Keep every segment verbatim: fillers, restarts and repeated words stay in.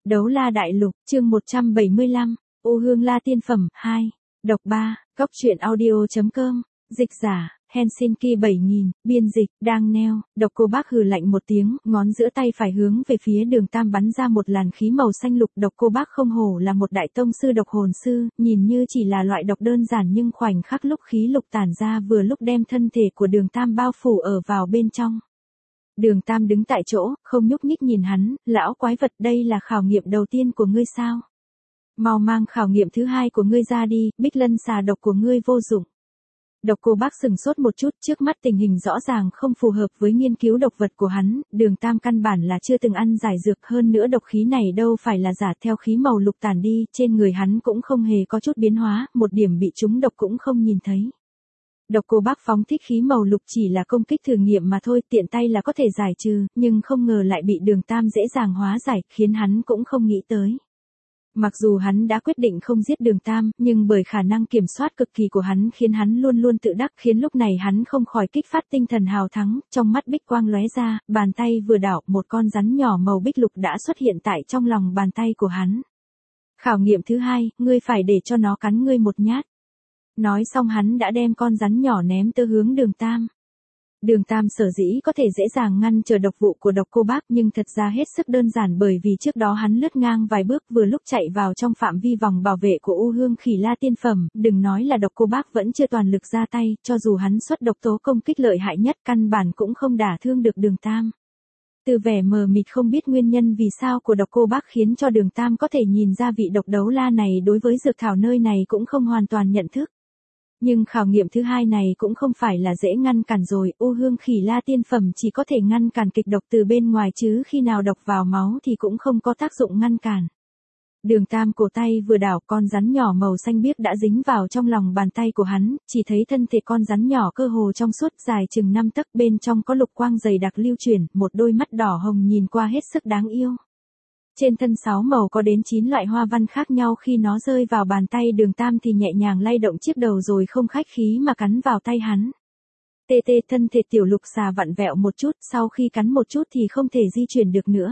Đấu La Đại Lục, chương một trăm bảy mươi lăm, U Hương La Tiên Phẩm, hai. Độc ba, Cóc truyện audio chấm com, dịch giả, Helsinki bảy nghìn, biên dịch, đang neo, Độc Cô Bác hừ lạnh một tiếng, ngón giữa tay phải hướng về phía Đường Tam bắn ra một làn khí màu xanh lục. Độc Cô Bác không hổ là một đại tông sư độc hồn sư, nhìn như chỉ là loại độc đơn giản nhưng khoảnh khắc lúc khí lục tản ra vừa lúc đem thân thể của Đường Tam bao phủ ở vào bên trong. Đường Tam đứng tại chỗ, không nhúc nhích nhìn hắn, lão quái vật, đây là khảo nghiệm đầu tiên của ngươi sao? Mau mang khảo nghiệm thứ hai của ngươi ra đi, Bích Lân xà độc của ngươi vô dụng. Độc Cô Bác sừng sốt một chút, trước mắt tình hình rõ ràng không phù hợp với nghiên cứu độc vật của hắn, Đường Tam căn bản là chưa từng ăn giải dược, hơn nữa độc khí này đâu phải là giả, theo khí màu lục tản đi, trên người hắn cũng không hề có chút biến hóa, một điểm bị trúng độc cũng không nhìn thấy. Độc Cô Bác phóng thích khí màu lục chỉ là công kích thử nghiệm mà thôi, tiện tay là có thể giải trừ, nhưng không ngờ lại bị Đường Tam dễ dàng hóa giải, khiến hắn cũng không nghĩ tới. Mặc dù hắn đã quyết định không giết Đường Tam, nhưng bởi khả năng kiểm soát cực kỳ của hắn khiến hắn luôn luôn tự đắc, khiến lúc này hắn không khỏi kích phát tinh thần hào thắng, trong mắt bích quang lóe ra, bàn tay vừa đảo, một con rắn nhỏ màu bích lục đã xuất hiện tại trong lòng bàn tay của hắn. Khảo nghiệm thứ hai, ngươi phải để cho nó cắn ngươi một nhát. Nói xong hắn đã đem con rắn nhỏ ném tới hướng Đường Tam. Đường Tam sở dĩ có thể dễ dàng ngăn trở độc vụ của Độc Cô Bác, nhưng thật ra hết sức đơn giản, bởi vì trước đó hắn lướt ngang vài bước vừa lúc chạy vào trong phạm vi vòng bảo vệ của U Hương Khỉ La Tiên Phẩm, đừng nói là Độc Cô Bác vẫn chưa toàn lực ra tay, cho dù hắn xuất độc tố công kích lợi hại nhất căn bản cũng không đả thương được Đường Tam. Từ vẻ mờ mịt không biết nguyên nhân vì sao của Độc Cô Bác khiến cho Đường Tam có thể nhìn ra vị độc đấu la này đối với dược thảo nơi này cũng không hoàn toàn nhận thức. Nhưng khảo nghiệm thứ hai này cũng không phải là dễ ngăn cản rồi, U Hương Khỉ La Tiên Phẩm chỉ có thể ngăn cản kịch độc từ bên ngoài chứ khi nào độc vào máu thì cũng không có tác dụng ngăn cản. Đường Tam cổ tay vừa đảo, con rắn nhỏ màu xanh biếc đã dính vào trong lòng bàn tay của hắn, chỉ thấy thân thể con rắn nhỏ cơ hồ trong suốt, dài chừng năm tấc, bên trong có lục quang dày đặc lưu chuyển, một đôi mắt đỏ hồng nhìn qua hết sức đáng yêu. Trên thân sáu màu có đến chín loại hoa văn khác nhau, khi nó rơi vào bàn tay Đường Tam thì nhẹ nhàng lay động chiếc đầu rồi không khách khí mà cắn vào tay hắn. Tê tê, thân thể tiểu lục xà vặn vẹo một chút, sau khi cắn một chút thì không thể di chuyển được nữa.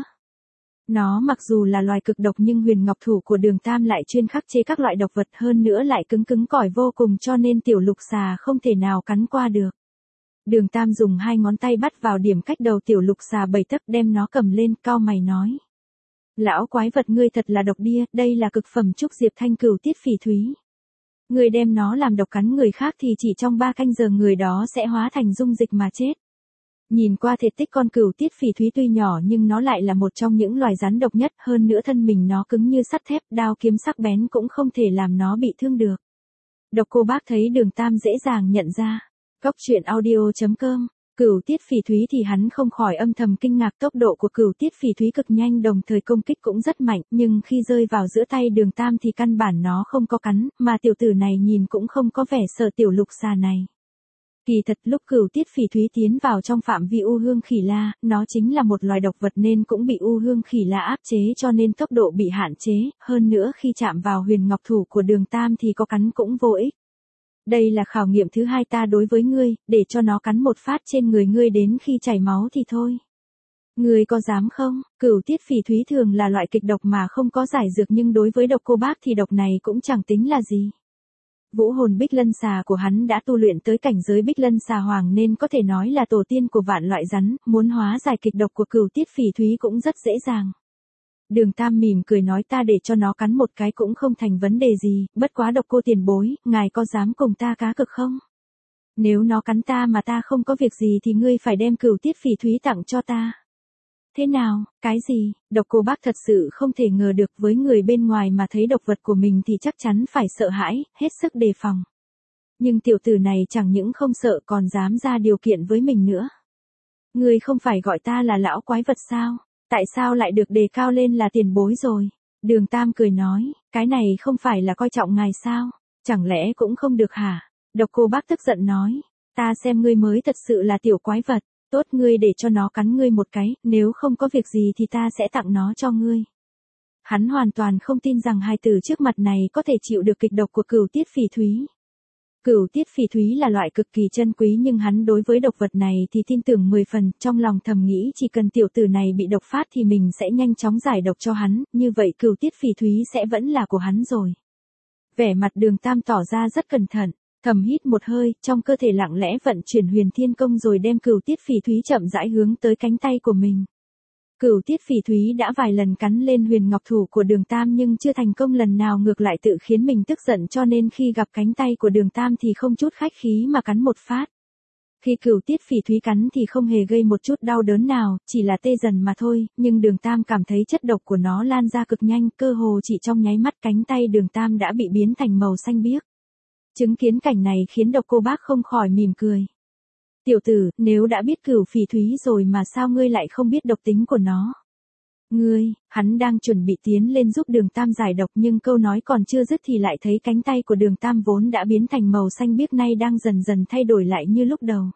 Nó mặc dù là loài cực độc nhưng huyền ngọc thủ của Đường Tam lại chuyên khắc chế các loại độc vật, hơn nữa lại cứng cứng cỏi vô cùng, cho nên tiểu lục xà không thể nào cắn qua được. Đường Tam dùng hai ngón tay bắt vào điểm cách đầu tiểu lục xà bảy tấc, đem nó cầm lên, cau mày nói. Lão quái vật, ngươi thật là độc đia, đây là cực phẩm trúc diệp thanh cửu tiết phỉ thúy. Ngươi đem nó làm độc cắn người khác thì chỉ trong ba canh giờ người đó sẽ hóa thành dung dịch mà chết. Nhìn qua thể tích con cửu tiết phỉ thúy tuy nhỏ nhưng nó lại là một trong những loài rắn độc nhất, hơn nữa thân mình nó cứng như sắt thép, đao kiếm sắc bén cũng không thể làm nó bị thương được. Độc Cô Bác thấy Đường Tam dễ dàng nhận ra. Cóc truyện audio chấm com. Cửu tiết phỉ thúy thì hắn không khỏi âm thầm kinh ngạc, tốc độ của cửu tiết phỉ thúy cực nhanh, đồng thời công kích cũng rất mạnh, nhưng khi rơi vào giữa tay Đường Tam thì căn bản nó không có cắn, mà tiểu tử này nhìn cũng không có vẻ sợ tiểu lục xà này. Kỳ thật lúc cửu tiết phỉ thúy tiến vào trong phạm vi U Hương Khỉ La, nó chính là một loài độc vật nên cũng bị U Hương Khỉ La áp chế, cho nên tốc độ bị hạn chế, hơn nữa khi chạm vào huyền ngọc thủ của Đường Tam thì có cắn cũng vô ích. Đây là khảo nghiệm thứ hai ta đối với ngươi, để cho nó cắn một phát trên người ngươi đến khi chảy máu thì thôi. Ngươi có dám không? Cửu tiết phỉ thúy thường là loại kịch độc mà không có giải dược, nhưng đối với Độc Cô Bác thì độc này cũng chẳng tính là gì. Vũ hồn Bích Lân xà của hắn đã tu luyện tới cảnh giới Bích Lân xà hoàng nên có thể nói là tổ tiên của vạn loại rắn, muốn hóa giải kịch độc của cửu tiết phỉ thúy cũng rất dễ dàng. Đường Tam mỉm cười nói, ta để cho nó cắn một cái cũng không thành vấn đề gì, bất quá Độc Cô tiền bối, ngài có dám cùng ta cá cược không? Nếu nó cắn ta mà ta không có việc gì thì ngươi phải đem cửu tiết phỉ thúy tặng cho ta. Thế nào, cái gì? Độc Cô Bác thật sự không thể ngờ được, với người bên ngoài mà thấy độc vật của mình thì chắc chắn phải sợ hãi, hết sức đề phòng. Nhưng tiểu tử này chẳng những không sợ còn dám ra điều kiện với mình nữa. Ngươi không phải gọi ta là lão quái vật sao? Tại sao lại được đề cao lên là tiền bối rồi? Đường Tam cười nói, cái này không phải là coi trọng ngài sao? Chẳng lẽ cũng không được hả? Độc Cô Bác tức giận nói, ta xem ngươi mới thật sự là tiểu quái vật, tốt ngươi để cho nó cắn ngươi một cái, nếu không có việc gì thì ta sẽ tặng nó cho ngươi. Hắn hoàn toàn không tin rằng hai tử trước mặt này có thể chịu được kịch độc của cửu tiết phỉ thúy. Cửu tiết phỉ thúy là loại cực kỳ chân quý nhưng hắn đối với độc vật này thì tin tưởng mười phần, trong lòng thầm nghĩ chỉ cần tiểu tử này bị độc phát thì mình sẽ nhanh chóng giải độc cho hắn, như vậy cửu tiết phỉ thúy sẽ vẫn là của hắn rồi. Vẻ mặt Đường Tam tỏ ra rất cẩn thận, thầm hít một hơi, trong cơ thể lặng lẽ vận chuyển huyền thiên công rồi đem cửu tiết phỉ thúy chậm rãi hướng tới cánh tay của mình. Cửu tiết phỉ thúy đã vài lần cắn lên huyền ngọc thủ của Đường Tam nhưng chưa thành công lần nào, ngược lại tự khiến mình tức giận, cho nên khi gặp cánh tay của Đường Tam thì không chút khách khí mà cắn một phát. Khi cửu tiết phỉ thúy cắn thì không hề gây một chút đau đớn nào, chỉ là tê dần mà thôi, nhưng Đường Tam cảm thấy chất độc của nó lan ra cực nhanh, cơ hồ chỉ trong nháy mắt cánh tay Đường Tam đã bị biến thành màu xanh biếc. Chứng kiến cảnh này khiến Độc Cô Bác không khỏi mỉm cười. Tiểu tử, nếu đã biết cửu phỉ thúy rồi mà sao ngươi lại không biết độc tính của nó? Ngươi, hắn đang chuẩn bị tiến lên giúp Đường Tam giải độc nhưng câu nói còn chưa dứt thì lại thấy cánh tay của Đường Tam vốn đã biến thành màu xanh biếc nay đang dần dần thay đổi lại như lúc đầu.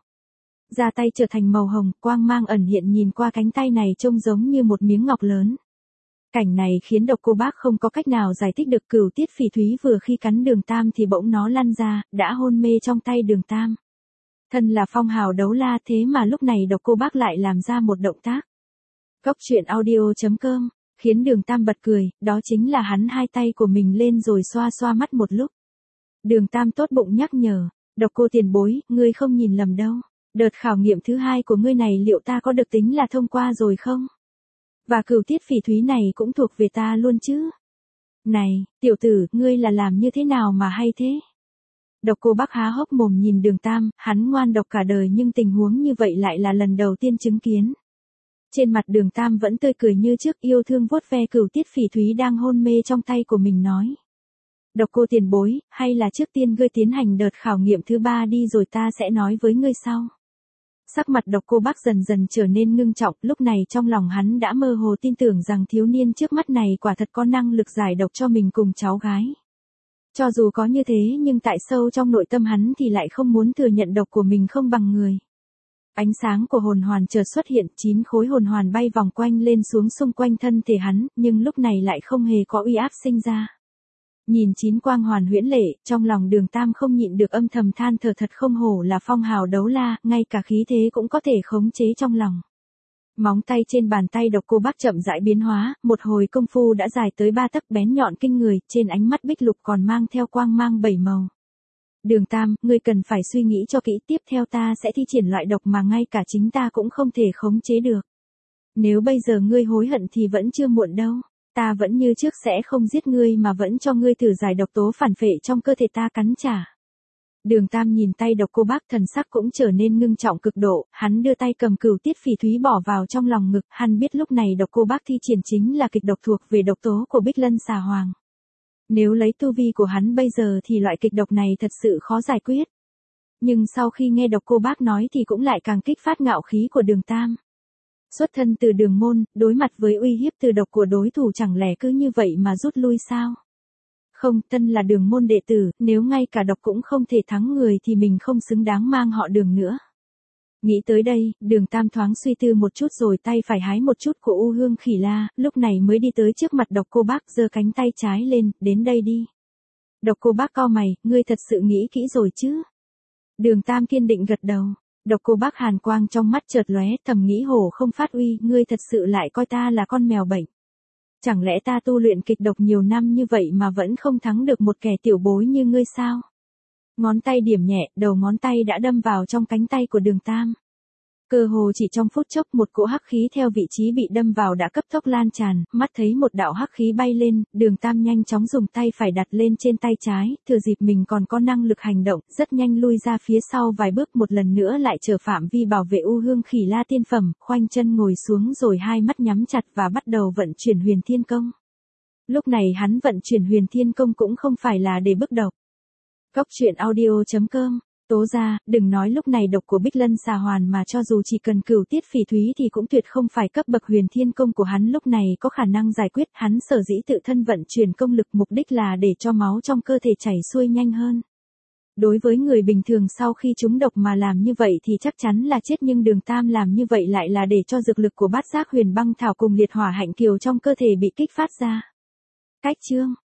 Da tay trở thành màu hồng, quang mang ẩn hiện, nhìn qua cánh tay này trông giống như một miếng ngọc lớn. Cảnh này khiến Độc Cô Bác không có cách nào giải thích được. Cửu tiết phỉ thúy vừa khi cắn Đường Tam thì bỗng nó lăn ra, đã hôn mê trong tay Đường Tam. Thân là phong hào đấu la thế mà lúc này Độc Cô Bác lại làm ra một động tác. Góc truyện audio chấm com, khiến Đường Tam bật cười, đó chính là hắn hai tay của mình lên rồi xoa xoa mắt một lúc. Đường Tam tốt bụng nhắc nhở, Độc Cô tiền bối, ngươi không nhìn lầm đâu, đợt khảo nghiệm thứ hai của ngươi này liệu ta có được tính là thông qua rồi không? Và cửu tiết phỉ thúy này cũng thuộc về ta luôn chứ? Này, tiểu tử, ngươi là làm như thế nào mà hay thế? Độc Cô Bác há hốc mồm nhìn Đường Tam, hắn ngoan độc cả đời nhưng tình huống như vậy lại là lần đầu tiên chứng kiến. Trên mặt Đường Tam vẫn tươi cười như trước, yêu thương vuốt ve cửu tiết phỉ thúy đang hôn mê trong tay của mình nói. Độc Cô tiền bối, hay là trước tiên ngươi tiến hành đợt khảo nghiệm thứ ba đi rồi ta sẽ nói với ngươi sau. Sắc mặt Độc Cô Bác dần dần trở nên ngưng trọng, lúc này trong lòng hắn đã mơ hồ tin tưởng rằng thiếu niên trước mắt này quả thật có năng lực giải độc cho mình cùng cháu gái. Cho dù có như thế nhưng tại sâu trong nội tâm hắn thì lại không muốn thừa nhận độc của mình không bằng người. Ánh sáng của hồn hoàn chợt xuất hiện, chín khối hồn hoàn bay vòng quanh lên xuống xung quanh thân thể hắn, nhưng lúc này lại không hề có uy áp sinh ra. Nhìn chín quang hoàn huyễn lệ, trong lòng Đường Tam không nhịn được âm thầm than thở, thật không hổ là phong hào đấu la, ngay cả khí thế cũng có thể khống chế trong lòng. Móng tay trên bàn tay Độc Cô Bác chậm rãi biến hóa, một hồi công phu đã dài tới ba tấc, bén nhọn kinh người, trên ánh mắt bích lục còn mang theo quang mang bảy màu. Đường Tam, ngươi cần phải suy nghĩ cho kỹ, tiếp theo ta sẽ thi triển loại độc mà ngay cả chính ta cũng không thể khống chế được. Nếu bây giờ ngươi hối hận thì vẫn chưa muộn đâu, ta vẫn như trước sẽ không giết ngươi mà vẫn cho ngươi thử giải độc tố phản phệ trong cơ thể ta cắn trả. Đường Tam nhìn tay Độc Cô Bác, thần sắc cũng trở nên ngưng trọng cực độ, hắn đưa tay cầm cửu tiết phỉ thúy bỏ vào trong lòng ngực, hắn biết lúc này Độc Cô Bác thi triển chính là kịch độc thuộc về độc tố của Bích Lân Xà Hoàng. Nếu lấy tu vi của hắn bây giờ thì loại kịch độc này thật sự khó giải quyết. Nhưng sau khi nghe Độc Cô Bác nói thì cũng lại càng kích phát ngạo khí của Đường Tam. Xuất thân từ Đường môn, đối mặt với uy hiếp từ độc của đối thủ chẳng lẽ cứ như vậy mà rút lui sao? Không, tân là Đường môn đệ tử, nếu ngay cả độc cũng không thể thắng người thì mình không xứng đáng mang họ Đường nữa. Nghĩ tới đây, Đường Tam thoáng suy tư một chút rồi tay phải hái một chút của U Hương Khỉ La, lúc này mới đi tới trước mặt Độc Cô Bác, giơ cánh tay trái lên, đến đây đi. Độc Cô Bác cau mày, ngươi thật sự nghĩ kỹ rồi chứ? Đường Tam kiên định gật đầu. Độc Cô Bác hàn quang trong mắt chợt lóe, thầm nghĩ hổ không phát uy, ngươi thật sự lại coi ta là con mèo bệnh. Chẳng lẽ ta tu luyện kịch độc nhiều năm như vậy mà vẫn không thắng được một kẻ tiểu bối như ngươi sao? Ngón tay điểm nhẹ, đầu ngón tay đã đâm vào trong cánh tay của Đường Tam. Cơ hồ chỉ trong phút chốc, một cỗ hắc khí theo vị trí bị đâm vào đã cấp tốc lan tràn, mắt thấy một đạo hắc khí bay lên, Đường Tam nhanh chóng dùng tay phải đặt lên trên tay trái, thừa dịp mình còn có năng lực hành động, rất nhanh lui ra phía sau vài bước, một lần nữa lại trở phạm vi bảo vệ U Hương Khỉ La tiên phẩm, khoanh chân ngồi xuống rồi hai mắt nhắm chặt và bắt đầu vận chuyển Huyền Thiên Công. Lúc này hắn vận chuyển Huyền Thiên Công cũng không phải là để bức độc. Góc truyện audio chấm com, tố ra, đừng nói lúc này độc của Bích Lân Xà Hoàn mà cho dù chỉ cần cửu tiết phỉ thúy thì cũng tuyệt không phải cấp bậc Huyền Thiên Công của hắn lúc này có khả năng giải quyết, hắn sở dĩ tự thân vận chuyển công lực mục đích là để cho máu trong cơ thể chảy xuôi nhanh hơn. Đối với người bình thường sau khi trúng độc mà làm như vậy thì chắc chắn là chết, nhưng Đường Tam làm như vậy lại là để cho dược lực của bát giác huyền băng thảo cùng liệt hỏa hạnh kiều trong cơ thể bị kích phát ra. Cách chương